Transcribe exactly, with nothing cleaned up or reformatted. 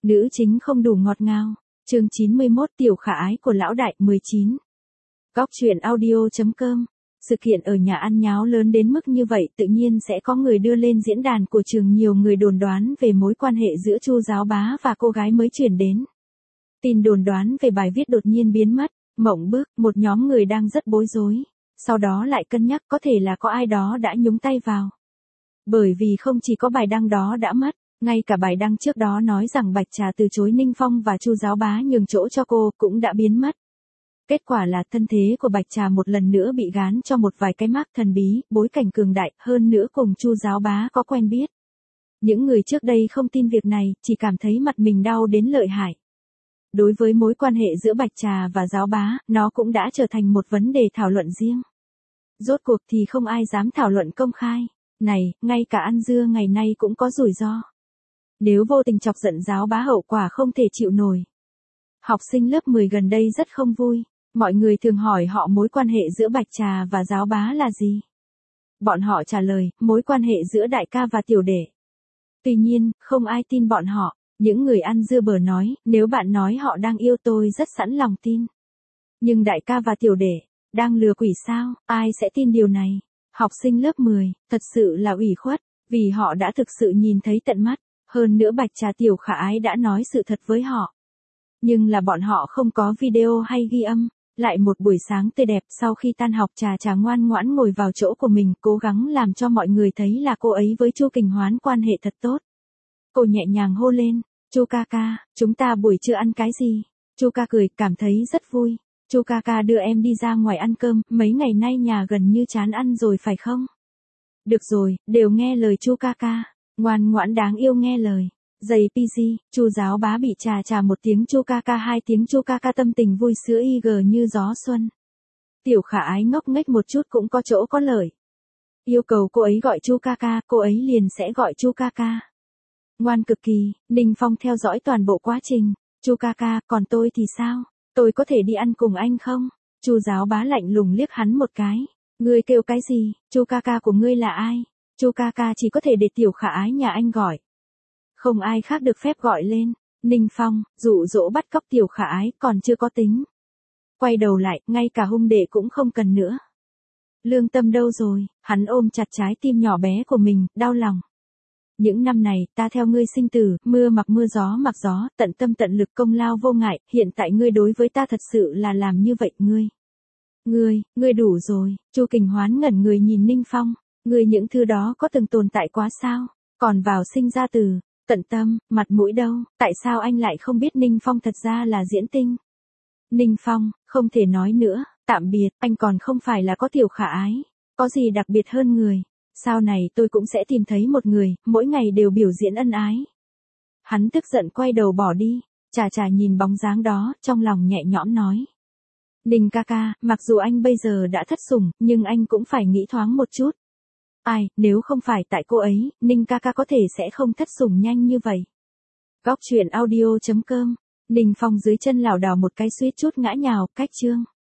Nữ chính không đủ ngọt ngào. Chương chín mươi mốt Tiểu khả ái của lão đại mười chín. Góc truyện audio.com. Sự kiện ở nhà ăn nháo lớn đến mức như vậy tự nhiên sẽ có người đưa lên diễn đàn của trường, nhiều người đồn đoán về mối quan hệ giữa Chu Giáo Bá và cô gái mới chuyển đến. Tin đồn đoán về bài viết đột nhiên biến mất, mộng bức, một nhóm người đang rất bối rối. Sau đó lại cân nhắc có thể là có ai đó đã nhúng tay vào. Bởi vì không chỉ có bài đăng đó đã mất, ngay cả bài đăng trước đó nói rằng Bạch Trà từ chối Ninh Phong và Chu Giáo Bá nhường chỗ cho cô cũng đã biến mất. Kết quả là thân thế của Bạch Trà một lần nữa bị gán cho một vài cái mác thần bí, bối cảnh cường đại, hơn nữa cùng Chu Giáo Bá có quen biết. Những người trước đây không tin việc này, chỉ cảm thấy mặt mình đau đến lợi hại. Đối với mối quan hệ giữa Bạch Trà và Giáo Bá, nó cũng đã trở thành một vấn đề thảo luận riêng. Rốt cuộc thì không ai dám thảo luận công khai. Này, ngay cả ăn dưa ngày nay cũng có rủi ro. Nếu vô tình chọc giận Giáo Bá hậu quả không thể chịu nổi. Học sinh lớp mười gần đây rất không vui. Mọi người thường hỏi họ mối quan hệ giữa Bạch Trà và Giáo Bá là gì. Bọn họ trả lời, mối quan hệ giữa đại ca và tiểu đệ. Tuy nhiên, không ai tin bọn họ. Những người ăn dưa bở nói, nếu bạn nói họ đang yêu tôi rất sẵn lòng tin. Nhưng đại ca và tiểu đệ, đang lừa quỷ sao, ai sẽ tin điều này? Học sinh lớp mười, thật sự là ủy khuất, vì họ đã thực sự nhìn thấy tận mắt. Hơn nữa Bạch Trà Tiểu khả ái đã nói sự thật với họ. Nhưng là bọn họ không có video hay ghi âm. Lại một buổi sáng tươi đẹp, sau khi tan học Trà Trà ngoan ngoãn ngồi vào chỗ của mình, cố gắng làm cho mọi người thấy là cô ấy với Chu Kình Hoán quan hệ thật tốt. Cô nhẹ nhàng hô lên, Chu ca ca, chúng ta buổi trưa ăn cái gì? Chu ca cười, cảm thấy rất vui. Chu ca ca đưa em đi ra ngoài ăn cơm, mấy ngày nay nhà gần như chán ăn rồi phải không? Được rồi, đều nghe lời Chu ca ca, ngoan ngoãn đáng yêu nghe lời. Giày pê giê, Chu Giáo Bá bị Trà Trà một tiếng Chu ca ca hai tiếng Chu ca ca tâm tình vui sữa y gờ như gió xuân. Tiểu khả ái ngốc nghếch một chút cũng có chỗ có lợi. Yêu cầu cô ấy gọi Chu ca ca, cô ấy liền sẽ gọi Chu ca ca. Ngoan cực kỳ, Ninh Phong theo dõi toàn bộ quá trình. Chu ca ca, còn tôi thì sao? Tôi có thể đi ăn cùng anh không? Chu Giáo Bá lạnh lùng liếc hắn một cái. Ngươi kêu cái gì? Chu ca ca của ngươi là ai? Chu ca ca chỉ có thể để tiểu khả ái nhà anh gọi. Không ai khác được phép gọi lên. Ninh Phong, dụ dỗ bắt cóc tiểu khả ái còn chưa có tính. Quay đầu lại, ngay cả hung đệ cũng không cần nữa. Lương tâm đâu rồi? Hắn ôm chặt trái tim nhỏ bé của mình, đau lòng. Những năm này, ta theo ngươi sinh tử, mưa mặc mưa gió mặc gió, tận tâm tận lực công lao vô ngại, hiện tại ngươi đối với ta thật sự là làm như vậy, ngươi. Ngươi, ngươi đủ rồi, Chu Kình Hoán ngẩn người nhìn Ninh Phong, ngươi những thứ đó có từng tồn tại quá sao, còn vào sinh ra từ, tận tâm, mặt mũi đâu, tại sao anh lại không biết Ninh Phong thật ra là diễn tinh? Ninh Phong, không thể nói nữa, tạm biệt, anh còn không phải là có tiểu khả ái, có gì đặc biệt hơn người. Sau này tôi cũng sẽ tìm thấy một người, mỗi ngày đều biểu diễn ân ái. Hắn tức giận quay đầu bỏ đi, Trà Trà nhìn bóng dáng đó, trong lòng nhẹ nhõm nói. Ninh ca ca, mặc dù anh bây giờ đã thất sủng, nhưng anh cũng phải nghĩ thoáng một chút. Ai, nếu không phải tại cô ấy, Ninh ca ca có thể sẽ không thất sủng nhanh như vậy. Góc truyện audio.com. Ninh Phong dưới chân lảo đảo một cái suýt chút ngã nhào, cách chương.